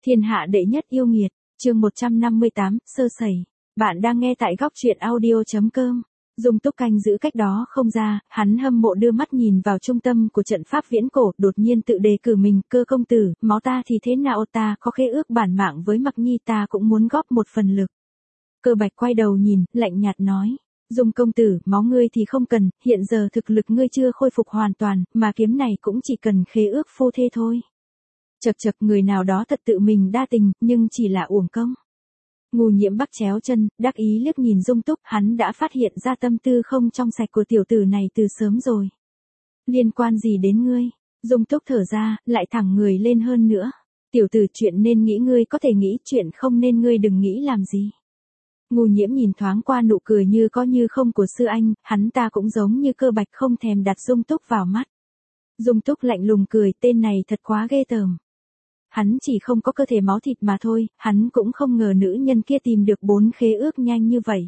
Thiên hạ đệ nhất yêu nghiệt, chương 158, sơ sẩy. Bạn đang nghe tại góc truyện audio.com. Dung Túc canh giữ cách đó không ra, hắn hâm mộ đưa mắt nhìn vào trung tâm của trận pháp viễn cổ, đột nhiên tự đề cử mình, Cơ công tử, máu ta thì thế nào, ta có khế ước bản mạng với Mặc Nhi, ta cũng muốn góp một phần lực. Cơ Bạch quay đầu nhìn, lạnh nhạt nói. Dung công tử, máu ngươi thì không cần, hiện giờ thực lực ngươi chưa khôi phục hoàn toàn, mà kiếm này cũng chỉ cần khế ước phu thê thôi. Chậc chậc, người nào đó thật tự mình đa tình, nhưng chỉ là uổng công. Ngô Nhiễm bắt chéo chân, đắc ý liếc nhìn Dung Túc, hắn đã phát hiện ra tâm tư không trong sạch của tiểu tử này từ sớm rồi. Liên quan gì đến ngươi? Dung Túc thở ra, lại thẳng người lên hơn nữa. Tiểu tử, chuyện nên nghĩ ngươi có thể nghĩ, chuyện không nên ngươi đừng nghĩ làm gì. Ngô Nhiễm nhìn thoáng qua nụ cười như có như không của sư anh, hắn ta cũng giống như Cơ Bạch không thèm đặt Dung Túc vào mắt. Dung Túc lạnh lùng cười, tên này thật quá ghê tởm. Hắn chỉ không có cơ thể máu thịt mà thôi, hắn cũng không ngờ nữ nhân kia tìm được 4 khế ước nhanh như vậy.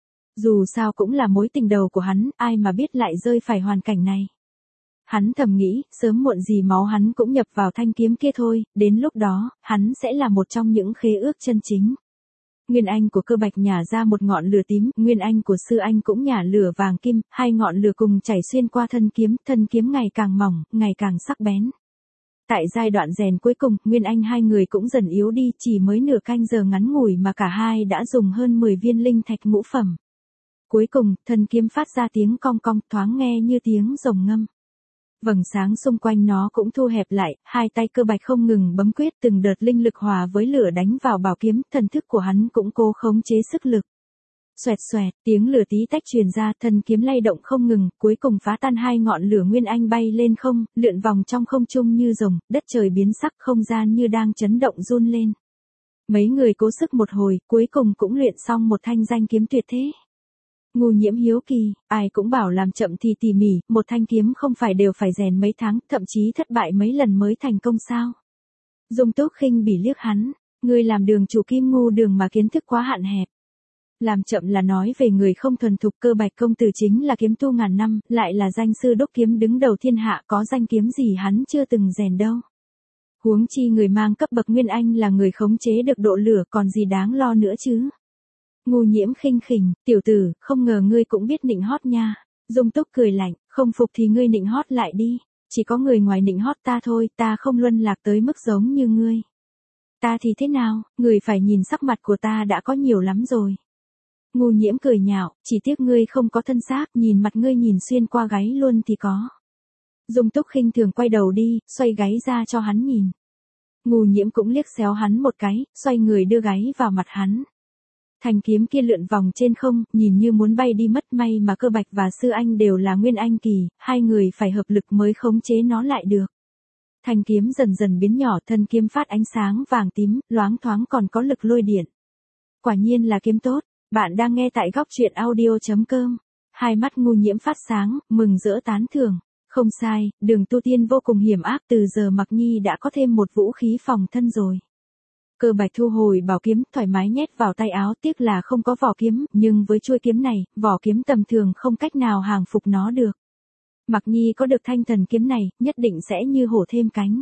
Dù sao cũng là mối tình đầu của hắn, ai mà biết lại rơi phải hoàn cảnh này. Hắn thầm nghĩ, sớm muộn gì máu hắn cũng nhập vào thanh kiếm kia thôi, đến lúc đó, hắn sẽ là một trong những khế ước chân chính. Nguyên anh của Cơ Bạch nhả ra một ngọn lửa tím, nguyên anh của sư anh cũng nhả lửa vàng kim, hai ngọn lửa cùng chảy xuyên qua thân kiếm ngày càng mỏng, ngày càng sắc bén. Tại giai đoạn rèn cuối cùng, nguyên anh hai người cũng dần yếu đi, chỉ mới nửa canh giờ ngắn ngủi mà cả hai đã dùng hơn 10 viên linh thạch ngũ phẩm. Cuối cùng, thân kiếm phát ra tiếng cong cong, thoáng nghe như tiếng rồng ngâm. Vầng sáng xung quanh nó cũng thu hẹp lại, hai tay Cơ Bạch không ngừng bấm quyết, từng đợt linh lực hòa với lửa đánh vào bảo kiếm, thần thức của hắn cũng cố khống chế sức lực. Xoẹt xoẹt, tiếng lửa tí tách truyền ra, thân kiếm lay động không ngừng, cuối cùng phá tan hai ngọn lửa nguyên anh bay lên không, lượn vòng trong không trung như rồng, đất trời biến sắc, không gian như đang chấn động run lên. Mấy người cố sức một hồi, cuối cùng cũng luyện xong một thanh danh kiếm tuyệt thế. Ngô Nhiễm hiếu kỳ, ai cũng bảo làm chậm thì tỉ mỉ, một thanh kiếm không phải đều phải rèn mấy tháng, thậm chí thất bại mấy lần mới thành công sao? Dung Túc khinh bỉ liếc hắn, ngươi làm đường chủ Kim Ngô đường mà kiến thức quá hạn hẹp. Làm chậm là nói về người không thuần thục, Cơ Bạch công tử chính là kiếm tu ngàn năm, lại là danh sư đúc kiếm đứng đầu thiên hạ, có danh kiếm gì hắn chưa từng rèn đâu. Huống chi người mang cấp bậc nguyên anh là người khống chế được độ lửa, còn gì đáng lo nữa chứ. Ngô Nhiễm khinh khỉnh, tiểu tử, không ngờ ngươi cũng biết nịnh hót nha. Dung Túc cười lạnh, không phục thì ngươi nịnh hót lại đi, chỉ có người ngoài nịnh hót ta thôi, ta không luân lạc tới mức giống như ngươi. Ta thì thế nào, người phải nhìn sắc mặt của ta đã có nhiều lắm rồi. Ngô Nhiễm cười nhạo, chỉ tiếc ngươi không có thân xác, nhìn mặt ngươi nhìn xuyên qua gáy luôn thì có. Dung Túc khinh thường quay đầu đi, xoay gáy ra cho hắn nhìn. Ngô Nhiễm cũng liếc xéo hắn một cái, xoay người đưa gáy vào mặt hắn. Thanh kiếm kia lượn vòng trên không, nhìn như muốn bay đi mất, may mà Cơ Bạch và sư anh đều là nguyên anh kỳ, hai người phải hợp lực mới khống chế nó lại được. Thanh kiếm dần dần biến nhỏ, thân kiếm phát ánh sáng vàng tím, loáng thoáng còn có lực lôi điện. Quả nhiên là kiếm tốt. Bạn đang nghe tại góc truyện audio.com. Hai mắt Ngô Nhiễm phát sáng, mừng rỡ tán thưởng. Không sai, đường tu tiên vô cùng hiểm ác, từ giờ Mặc Nhi đã có thêm một vũ khí phòng thân rồi. Cơ Bạch thu hồi bảo kiếm, thoải mái nhét vào tay áo, tiếc là không có vỏ kiếm, nhưng với chuôi kiếm này, vỏ kiếm tầm thường không cách nào hàng phục nó được. Mặc Nhi có được thanh thần kiếm này, nhất định sẽ như hổ thêm cánh.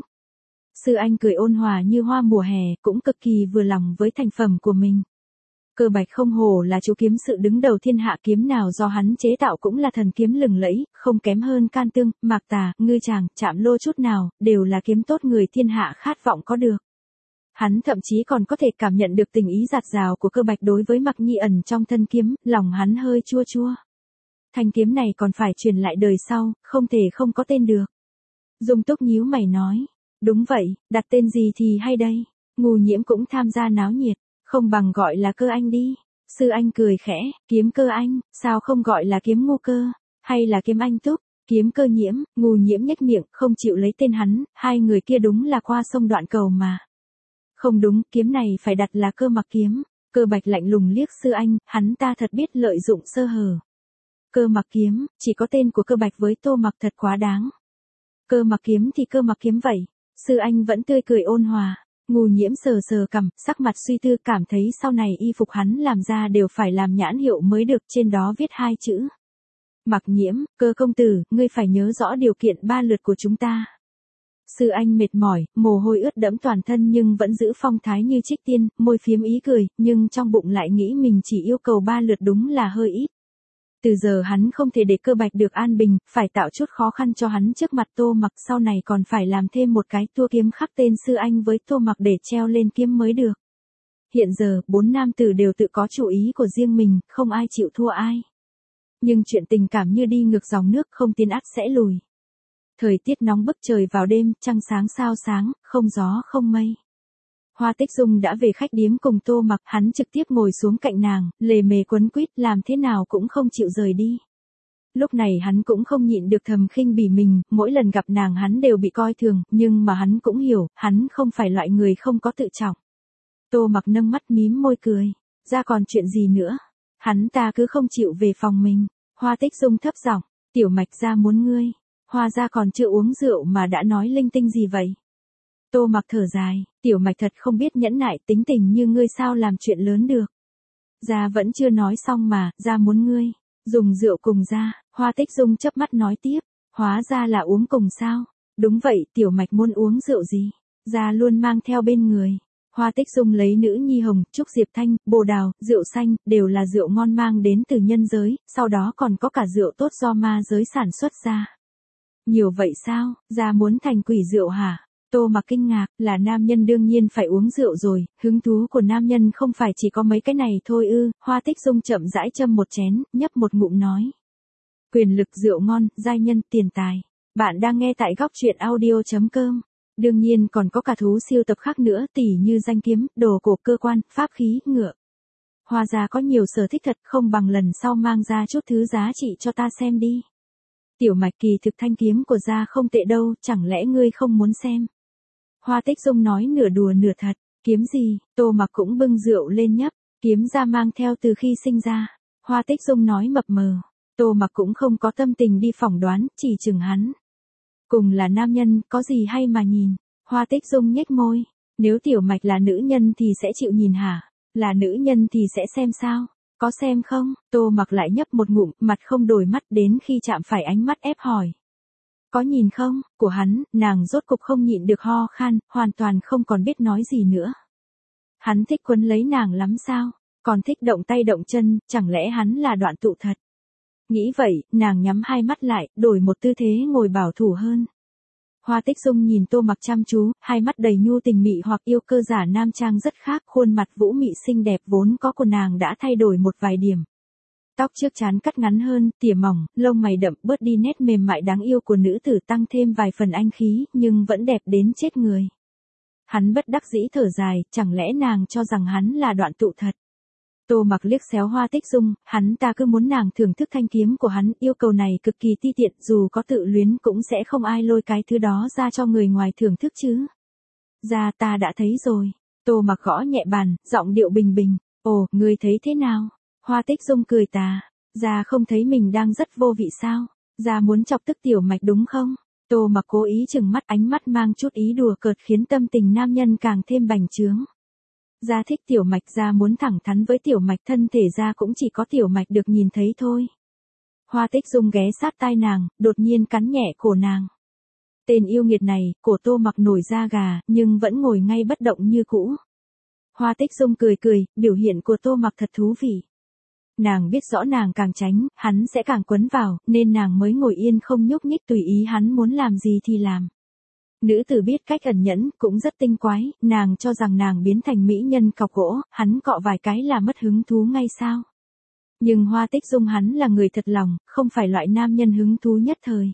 Sư anh cười ôn hòa như hoa mùa hè, cũng cực kỳ vừa lòng với thành phẩm của mình. Cơ Bạch không hổ là chủ kiếm sự đứng đầu thiên hạ, kiếm nào do hắn chế tạo cũng là thần kiếm lừng lẫy, không kém hơn Can Tương, Mạc Tà, Ngư Tràng, Trạm Lô chút nào, đều là kiếm tốt người thiên hạ khát vọng có được. Hắn thậm chí còn có thể cảm nhận được tình ý dạt dào của Cơ Bạch đối với Mặc Nhi ẩn trong thân kiếm, lòng hắn hơi chua chua. Thanh kiếm này còn phải truyền lại đời sau, không thể không có tên được. Dung Túc nhíu mày nói, đúng vậy, đặt tên gì thì hay đây? Ngô Nhiễm cũng tham gia náo nhiệt. Không bằng gọi là Cơ Anh đi. Sư anh cười khẽ, kiếm Cơ Anh, sao không gọi là kiếm Ngô Cơ, hay là kiếm Anh Túc, kiếm Cơ Nhiễm. Ngô Nhiễm nhếch miệng, không chịu lấy tên hắn, hai người kia đúng là qua sông đoạn cầu mà. Không đúng, kiếm này phải đặt là Cơ Mặc kiếm. Cơ Bạch lạnh lùng liếc sư anh, hắn ta thật biết lợi dụng sơ hở. Cơ Mặc kiếm, chỉ có tên của Cơ Bạch với Tô Mặc thật quá đáng. Cơ Mặc kiếm thì Cơ Mặc kiếm vậy. Sư anh vẫn tươi cười ôn hòa. Ngô Nhiễm sờ sờ cằm, sắc mặt suy tư, cảm thấy sau này y phục hắn làm ra đều phải làm nhãn hiệu mới được, trên đó viết hai chữ. Mặc Nhiễm, Cơ công tử, ngươi phải nhớ rõ điều kiện 3 lượt của chúng ta. Sư Anh mệt mỏi, mồ hôi ướt đẫm toàn thân nhưng vẫn giữ phong thái như trích tiên, môi phiếm ý cười, nhưng trong bụng lại nghĩ mình chỉ yêu cầu 3 lượt đúng là hơi ít. Từ giờ hắn không thể để Cơ Bạch được an bình, phải tạo chút khó khăn cho hắn trước mặt Tô Mặc, sau này còn phải làm thêm một cái tua kiếm khắc tên Sư Anh với Tô Mặc để treo lên kiếm mới được. Hiện giờ, 4 nam tử đều tự có chủ ý của riêng mình, không ai chịu thua ai. Nhưng chuyện tình cảm như đi ngược dòng nước, không tiến ắt sẽ lùi. Thời tiết nóng bức, trời vào đêm, trăng sáng sao sáng, không gió không mây. Hoa Tích Dung đã về khách điếm cùng Tô Mặc, hắn trực tiếp ngồi xuống cạnh nàng, lề mề quấn quýt, làm thế nào cũng không chịu rời đi. Lúc này hắn cũng không nhịn được thầm khinh bỉ mình, mỗi lần gặp nàng hắn đều bị coi thường, nhưng mà hắn cũng hiểu, hắn không phải loại người không có tự trọng. Tô Mặc nâng mắt mím môi cười, ra còn chuyện gì nữa? Hắn ta cứ không chịu về phòng mình. Hoa Tích Dung thấp giọng, Tiểu Mạch gia muốn ngươi. Hoa gia còn chưa uống rượu mà đã nói linh tinh gì vậy? Tô Mặc thở dài, Tiểu Mạch thật không biết nhẫn nại, tính tình như ngươi sao làm chuyện lớn được. Gia vẫn chưa nói xong mà, gia muốn ngươi dùng rượu cùng gia. Hoa Tích Dung chớp mắt nói tiếp, hóa ra là uống cùng sao? Đúng vậy, Tiểu Mạch muốn uống rượu gì? Gia luôn mang theo bên người. Hoa Tích Dung lấy nữ nhi hồng, trúc diệp thanh, bồ đào, rượu xanh, đều là rượu ngon mang đến từ nhân giới, sau đó còn có cả rượu tốt do ma giới sản xuất ra. Nhiều vậy sao, gia muốn thành quỷ rượu hả? Tô Mặc kinh ngạc, là nam nhân đương nhiên phải uống rượu rồi, hứng thú của nam nhân không phải chỉ có mấy cái này thôi ư? Hoa Tích Dung chậm rãi châm một chén, nhấp một ngụm nói. Quyền lực, rượu ngon, giai nhân, tiền tài. Bạn đang nghe tại góc truyện audio.com. Đương nhiên còn có cả thú siêu tập khác nữa, tỉ như danh kiếm, đồ cổ, cơ quan, pháp khí, ngựa. Hoa gia có nhiều sở thích thật, không bằng lần sau mang ra chút thứ giá trị cho ta xem đi. Tiểu Mạch, kỳ thực thanh kiếm của gia không tệ đâu, chẳng lẽ ngươi không muốn xem? Hoa Tích Dung nói nửa đùa nửa thật, kiếm gì? Tô Mặc cũng bưng rượu lên nhấp, kiếm gia mang theo từ khi sinh ra. Hoa Tích Dung nói mập mờ, Tô Mặc cũng không có tâm tình đi phỏng đoán, chỉ chừng hắn. Cùng là nam nhân, có gì hay mà nhìn? Hoa Tích Dung nhếch môi, nếu Tiểu Mạch là nữ nhân thì sẽ chịu nhìn hả? Là nữ nhân thì sẽ xem sao? Có xem không? Tô Mặc lại nhấp một ngụm, mặt không đổi mắt, đến khi chạm phải ánh mắt ép hỏi. Có nhìn không? Của hắn, nàng rốt cục không nhịn được ho khan, hoàn toàn không còn biết nói gì nữa. Hắn thích quấn lấy nàng lắm sao? Còn thích động tay động chân, chẳng lẽ hắn là đoạn tụ thật? Nghĩ vậy, nàng nhắm hai mắt lại, đổi một tư thế ngồi bảo thủ hơn. Hoa Tích Dung nhìn Tô Mặc chăm chú, hai mắt đầy nhu tình mị hoặc yêu cơ giả nam trang rất khác, khuôn mặt vũ mị xinh đẹp vốn có của nàng đã thay đổi một vài điểm. Tóc trước trán cắt ngắn hơn, tỉa mỏng, lông mày đậm, bớt đi nét mềm mại đáng yêu của nữ tử, tăng thêm vài phần anh khí, nhưng vẫn đẹp đến chết người. Hắn bất đắc dĩ thở dài, chẳng lẽ nàng cho rằng hắn là đoạn tụ thật? Tô Mặc liếc xéo Hoa Tích Dung, hắn ta cứ muốn nàng thưởng thức thanh kiếm của hắn, yêu cầu này cực kỳ ti tiện, dù có tự luyến cũng sẽ không ai lôi cái thứ đó ra cho người ngoài thưởng thức chứ. Ra ta đã thấy rồi. Tô Mặc gõ nhẹ bàn, giọng điệu bình bình, ồ, ngươi thấy thế nào? Hoa Tích Dung cười tà, ra không thấy mình đang rất vô vị sao? Ra muốn chọc tức Tiểu Mạch đúng không? Tô Mặc cố ý chừng mắt, ánh mắt mang chút ý đùa cợt khiến tâm tình nam nhân càng thêm bành trướng. Gia thích Tiểu Mạch, gia muốn thẳng thắn với Tiểu Mạch, thân thể gia cũng chỉ có Tiểu Mạch được nhìn thấy thôi. Hoa Tích Dung ghé sát tai nàng, đột nhiên cắn nhẹ cổ nàng. Tên yêu nghiệt này, cổ Tô Mặc nổi da gà, nhưng vẫn ngồi ngay bất động như cũ. Hoa Tích Dung cười cười, biểu hiện của Tô Mặc thật thú vị. Nàng biết rõ nàng càng tránh, hắn sẽ càng quấn vào, nên nàng mới ngồi yên không nhúc nhích tùy ý hắn muốn làm gì thì làm. Nữ tử biết cách ẩn nhẫn, cũng rất tinh quái, nàng cho rằng nàng biến thành mỹ nhân cọc gỗ, hắn cọ vài cái là mất hứng thú ngay sao. Nhưng Hoa Tích Dung hắn là người thật lòng, không phải loại nam nhân hứng thú nhất thời.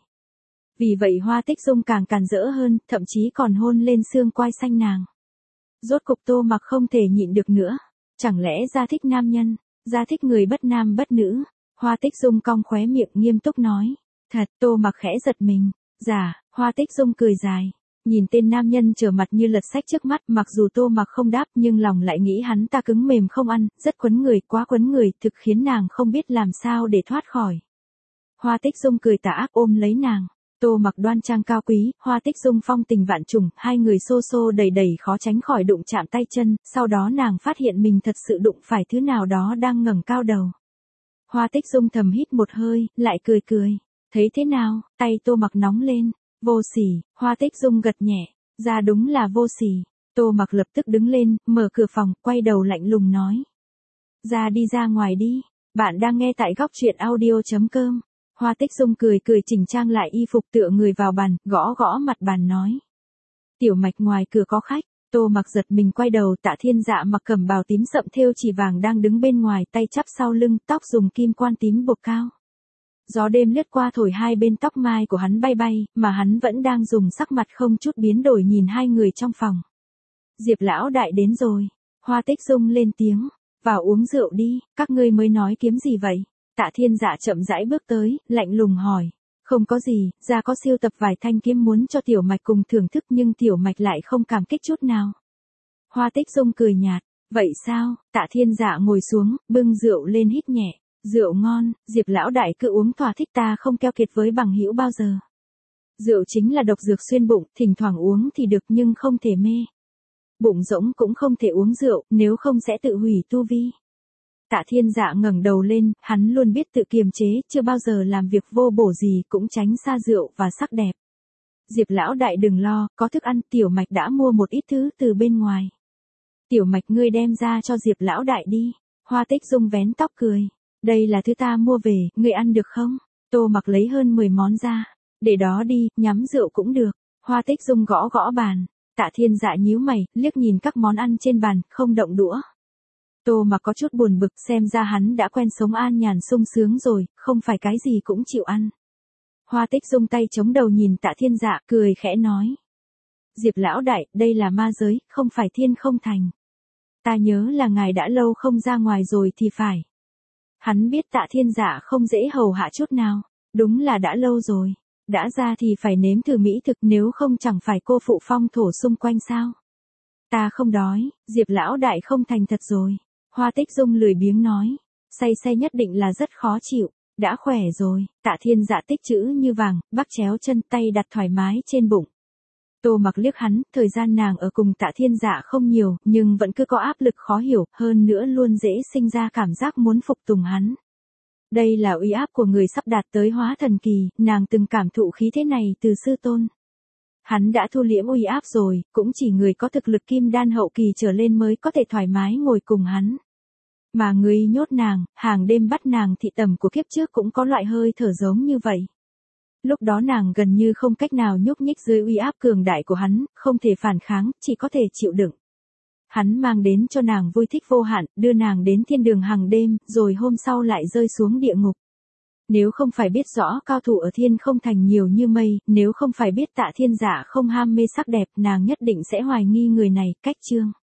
Vì vậy Hoa Tích Dung càng càn rỡ hơn, thậm chí còn hôn lên xương quai xanh nàng. Rốt cục Tô Mặc không thể nhịn được nữa. Chẳng lẽ gia thích nam nhân, gia thích người bất nam bất nữ? Hoa Tích Dung cong khóe miệng nghiêm túc nói. Thật, Tô Mặc khẽ giật mình. Dạ, Hoa Tích Dung cười dài. Nhìn tên nam nhân trở mặt như lật sách trước mắt, mặc dù Tô Mặc không đáp nhưng lòng lại nghĩ hắn ta cứng mềm không ăn, rất quấn người, quá quấn người, thực khiến nàng không biết làm sao để thoát khỏi. Hoa Tích Dung cười tà ác ôm lấy nàng. Tô Mặc đoan trang cao quý, Hoa Tích Dung phong tình vạn trùng, hai người xô xô đẩy đẩy khó tránh khỏi đụng chạm tay chân, sau đó nàng phát hiện mình thật sự đụng phải thứ nào đó đang ngẩng cao đầu. Hoa Tích Dung thầm hít một hơi, lại cười cười. Thấy thế nào? Tay Tô Mặc nóng lên. Vô sỉ, Hoa Tích Dung gật nhẹ, ra đúng là vô sỉ. Tô Mặc lập tức đứng lên, mở cửa phòng, quay đầu lạnh lùng nói. Ra đi ra ngoài đi, bạn đang nghe tại góc truyện audio.com. Hoa Tích Dung cười cười chỉnh trang lại y phục tựa người vào bàn, gõ gõ mặt bàn nói. Tiểu Mạch ngoài cửa có khách. Tô Mặc giật mình quay đầu, Tạ Thiên Dạ mặc cẩm bào tím sậm thêu chỉ vàng đang đứng bên ngoài, tay chắp sau lưng, tóc dùng kim quan tím buộc cao. Gió đêm lướt qua thổi hai bên tóc mai của hắn bay bay, mà hắn vẫn đang dùng sắc mặt không chút biến đổi nhìn hai người trong phòng. Diệp lão đại đến rồi. Hoa Tích Dung lên tiếng. Vào uống rượu đi, các ngươi mới nói kiếm gì vậy? Tạ Thiên Dạ chậm rãi bước tới, lạnh lùng hỏi. Không có gì, ra có siêu tập vài thanh kiếm muốn cho Tiểu Mạch cùng thưởng thức nhưng Tiểu Mạch lại không cảm kích chút nào. Hoa Tích Dung cười nhạt. Vậy sao? Tạ Thiên Dạ ngồi xuống, bưng rượu lên hít nhẹ. Rượu ngon, Diệp lão đại cứ uống thỏa thích, ta không keo kiệt với bằng hữu bao giờ. Rượu chính là độc dược xuyên bụng, thỉnh thoảng uống thì được nhưng không thể mê. Bụng rỗng cũng không thể uống rượu, nếu không sẽ tự hủy tu vi. Tạ Thiên Dạ ngẩng đầu lên, hắn luôn biết tự kiềm chế, chưa bao giờ làm việc vô bổ gì, cũng tránh xa rượu và sắc đẹp. Diệp lão đại đừng lo, có thức ăn, Tiểu Mạch đã mua một ít thứ từ bên ngoài. Tiểu Mạch ngươi đem ra cho Diệp lão đại đi. Hoa Tích Dung vén tóc cười. Đây là thứ ta mua về, ngươi ăn được không? Tô Mặc lấy hơn 10 món ra. Để đó đi, nhắm rượu cũng được. Hoa Tích Dung gõ gõ bàn. Tạ Thiên Dạ nhíu mày, liếc nhìn các món ăn trên bàn, không động đũa. Tô Mặc có chút buồn bực, xem ra hắn đã quen sống an nhàn sung sướng rồi, không phải cái gì cũng chịu ăn. Hoa Tích Dung tay chống đầu nhìn Tạ Thiên Dạ, cười khẽ nói. Diệp lão đại, đây là ma giới, không phải thiên không thành. Ta nhớ là ngài đã lâu không ra ngoài rồi thì phải. Hắn biết Tạ Thiên Dạ không dễ hầu hạ chút nào, đúng là đã lâu rồi. Đã ra thì phải nếm thử mỹ thực, nếu không chẳng phải cô phụ phong thổ xung quanh sao. Ta không đói, Diệp lão đại không thành thật rồi. Hoa Tích Dung lười biếng nói. Say say nhất định là rất khó chịu. Đã khỏe rồi. Tạ Thiên Dạ tích chữ như vàng, bắc chéo chân, tay đặt thoải mái trên bụng. Tô Mặc liếc hắn, thời gian nàng ở cùng Tạ Thiên Dạ không nhiều, nhưng vẫn cứ có áp lực khó hiểu, hơn nữa luôn dễ sinh ra cảm giác muốn phục tùng hắn. Đây là uy áp của người sắp đạt tới hóa thần kỳ, nàng từng cảm thụ khí thế này từ sư tôn. Hắn đã thu liễm uy áp rồi, cũng chỉ người có thực lực kim đan hậu kỳ trở lên mới có thể thoải mái ngồi cùng hắn. Mà người nhốt nàng, hàng đêm bắt nàng thị tầm của kiếp trước cũng có loại hơi thở giống như vậy. Lúc đó nàng gần như không cách nào nhúc nhích dưới uy áp cường đại của hắn, không thể phản kháng, chỉ có thể chịu đựng. Hắn mang đến cho nàng vui thích vô hạn, đưa nàng đến thiên đường hàng đêm, rồi hôm sau lại rơi xuống địa ngục. Nếu không phải biết rõ cao thủ ở thiên không thành nhiều như mây, nếu không phải biết Tạ Thiên Dạ không ham mê sắc đẹp, nàng nhất định sẽ hoài nghi người này, cách chương.